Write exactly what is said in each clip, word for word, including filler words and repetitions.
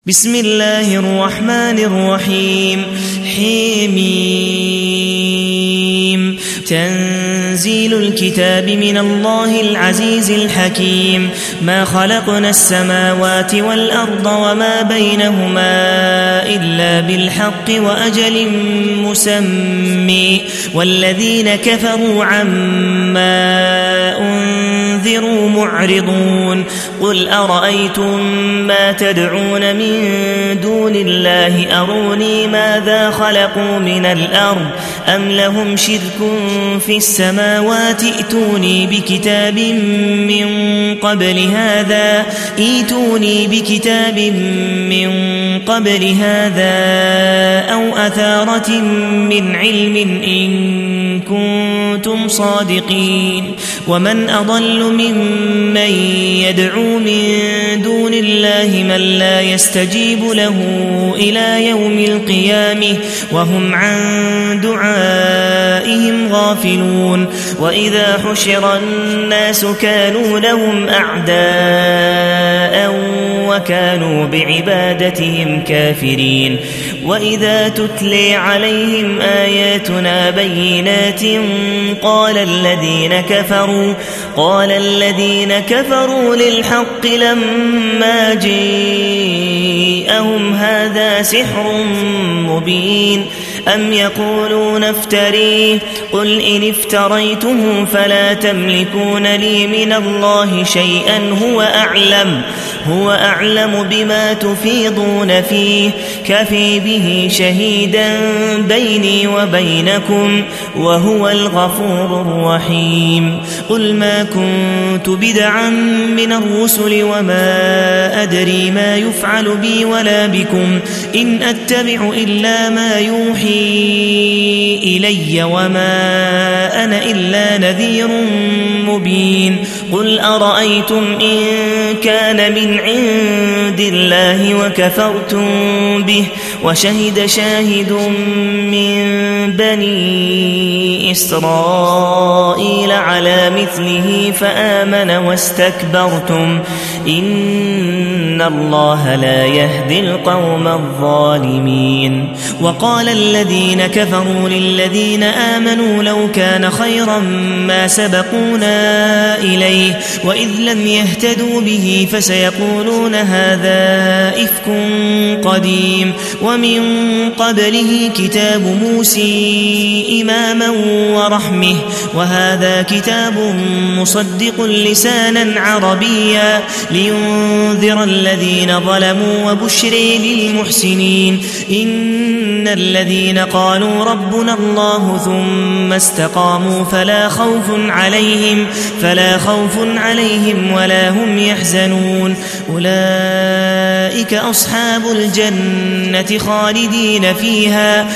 بسم الله الرحمن الرحيم حميم تنزيل الكتاب من الله العزيز الحكيم ما خلقنا السماوات والأرض وما بينهما إلا بالحق وأجل مسمى والذين كفروا عما أنذروا معرضون قل أرأيتم ما تدعون من دون الله أروني ماذا خلقوا من الأرض أم لهم شرك في السماوات ائتوني بكتاب من قبل هذا ائتوني بكتاب من قبل هذا أو أثارة من علم إن كنتم صادقين ومن أضل ممن يدعو من دون الله من لا يستجيب له إلى يوم القيامة وهم عن دعائهم غافلون وإذا حشر الناس كانوا لهم أعداء وكانوا بعبادتهم كافرين وإذا تتلي عليهم آياتنا بينات قال الذين كفروا قال الذين كفروا للحق لما جاءهم هذا سحر مبين أم يقولون افتريه قل إن افتريته فلا تملكون لي من الله شيئا هو أعلم هو أعلم بما تفيضون فيه كفي به شهيدا بيني وبينكم وهو الغفور الرحيم قل ما كنت بدعا من الرسل وما أدري ما يفعل بي ولا بكم إن أتبع إلا ما يوحي إلي وما أنا إلا نذير مبين قل أرأيتم إن كان من عند الله وكفرتم به وشهد شاهد من بني إسرائيل على مثله فآمن واستكبرتم إن الله لا يهدي القوم الظالمين وقال الذين كفروا للذين آمنوا لو كان خيرا ما سبقونا إليه وإذ لم يهتدوا به فسيقولون هذا إفك قديم ومن قبله كتاب موسى إماما ورحمه وهذا كتاب مصدق لسانا عربيا لينذر الذين ظلموا وبشري للمحسنين إن الذين قالوا ربنا الله ثم استقاموا فلا خوف عليهم فلا خوف عليهم ولا هم يحزنون أولئك أصحاب الجنة خالدين فيها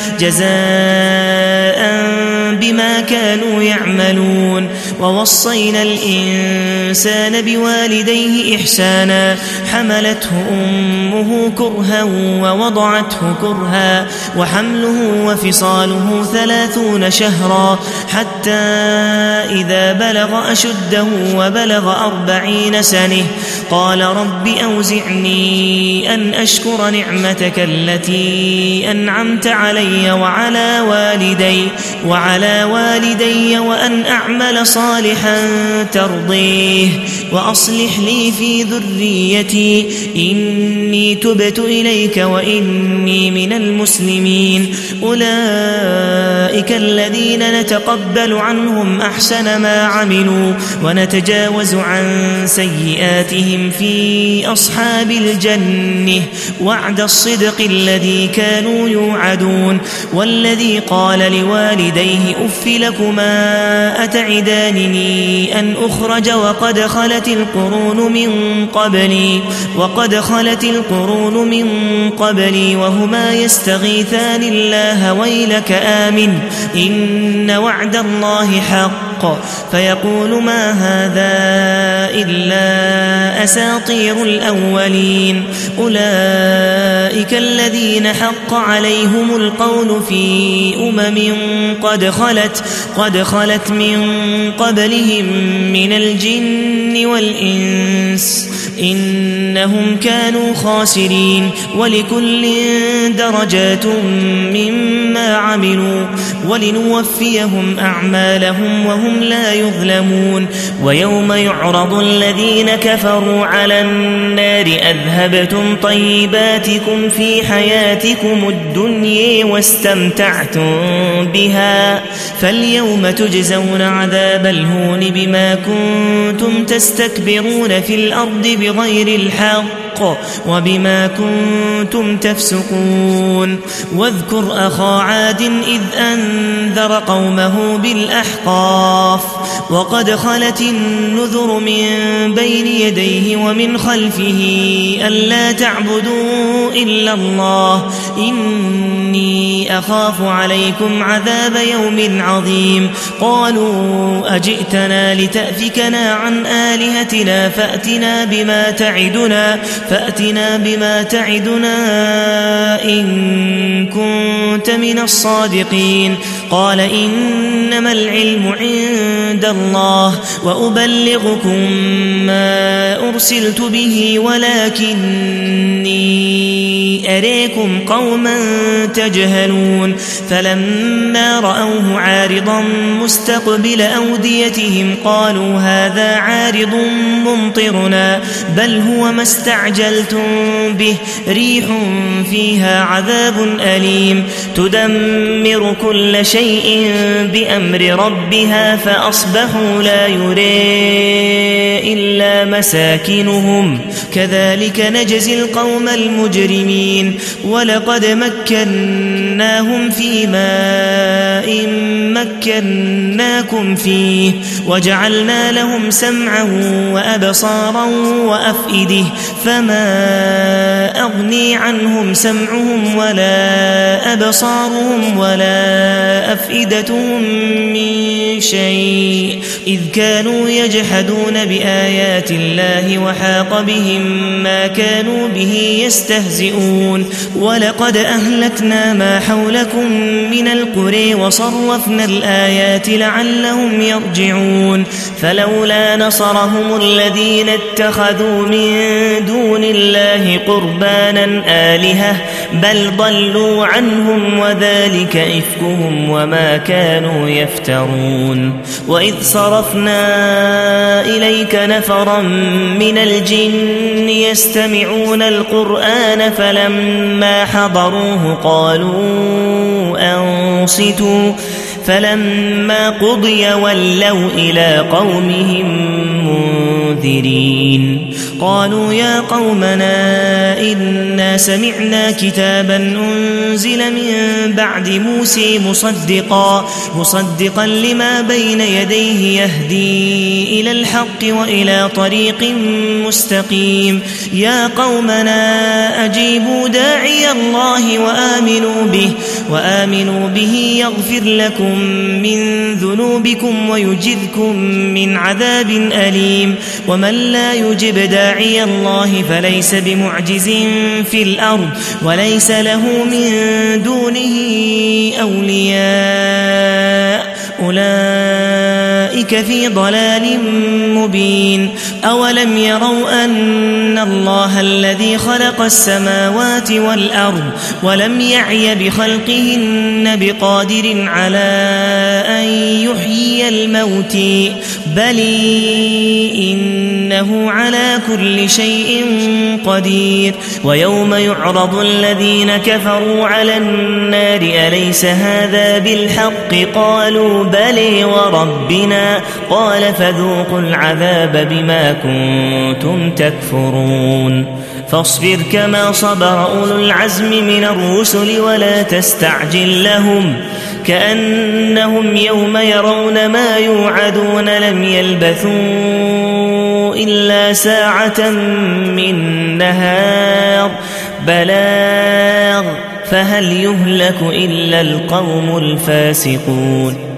جزاء بما كانوا يعملون ووصينا الإنسان بوالديه إحسانا حملته أمه كرها ووضعته كرها وحمله وفصاله ثلاثون شهرا حتى إذا بلغ أشده وبلغ أربعين سنة قال رب أوزعني أن أشكر نعمتك التي أنعمت علي وعلى والدي وعلى والدي وأن أعمل صالحا ترضيه وأصلح لي في ذريتي إني تبت إليك وإني من المسلمين أولئك الذين نتقبل عنهم أحسن ما عملوا ونتجاوز عن سيئاتهم في أصحاب الجنة وعد الصدق الذي كانوا يوعدون والذي قال لوالديه أف لكما أتعدانني أن أخرج وقد خلت القرون من قبلي وقد خلت القرون من قبلي وهما يستغيثان الله ويلك آمن إن وعد الله حق فيقول ما هذا إلا أساطير الأولين أولئك أولئك الذين حق عليهم القول في أمم قد خلت قد خلت من قبلهم من الجن والإنس إنهم كانوا خاسرين ولكل درجات مما عملوا ولنوفيهم أعمالهم وهم لا يظلمون ويوم يعرض الذين كفروا على النار أذهبتم طيباتكم في حياتكم الدنيا واستمتعتم بها فاليوم تجزون عذاب الهون بما كنتم تستكبرون في الأرض بغير الحق وبما كنتم تفسقون واذكر أخا عاد إذ أنذر قومه بالأحقاف وقد خلت النذر من بين يديه ومن خلفه ألا تعبدوا إلا الله إني أخاف عليكم عذاب يوم عظيم قالوا أجئتنا لتأفكنا عن آلهتنا فأتنا بما تعدنا فأتنا بما تعدنا إن كنت من الصادقين قال إنما العلم عند الله وأبلغكم ما أرسلت به ولكني أريكم قوما تجهلون فلما رأوه عارضا مستقبل أوديتهم قالوا هذا عارض ممطرنا بل هو ما استعجلتم به ريح فيها عذاب أليم تدمر كل شيء بأمر ربها فأصبحوا لا يرى إلا مساكنهم كذلك نجزي القوم المجرمين ولقد مكناهم في ماء مكناكم فيه وجعلنا لهم سمعا وأبصارا وأفئدة فما أغني عنهم سمعهم ولا أبصارهم ولا أفئدتهم من شيء إذ كانوا يجحدون بآيات الله وحاق بهم ما كانوا به يستهزئون ولقد أهلكنا ما حولكم من القرى وصرفنا الآيات لعلهم يرجعون فلولا نصرهم الذين اتخذوا من دون الله قربانا آلهة بل ضلوا عنهم وذلك إفكهم وما كانوا يفترون وإذ صرفنا إليك نفرا من الجن يستمعون القرآن فلما حضروه قالوا أنصتوا فلما قضي ولوا إلى قومهم منذرين قالوا يا قومنا إنا سمعنا كتابا أنزل من بعد موسى مصدقا مصدقا لما بين يديه يهدي إلى الحق وإلى طريق مستقيم يا قومنا أجيبوا داعي الله وآمنوا به وآمنوا به يغفر لكم من ذنوبكم ويجركم من عذاب أليم ومن لا يجب داعي الله فليس بمعجز في الأرض وليس له من دونه أولياء أولئك في ضلال مبين أولم يروا أن الله الذي خلق السماوات والأرض ولم يعي بخلقهن بقادر على أن يحيي الموت بل إنه على كل شيء قدير ويوم يعرض الذين كفروا على النار أليس هذا بالحق قالوا بلى وربنا قال فذوقوا العذاب بما كنتم تكفرون فاصبر كما صبر أولو العزم من الرسل ولا تستعجل لهم كأنهم يوم يرون ما يوعدون لم يلبثوا إلا ساعة من نهار بلاغ فهل يهلك إلا القوم الفاسقون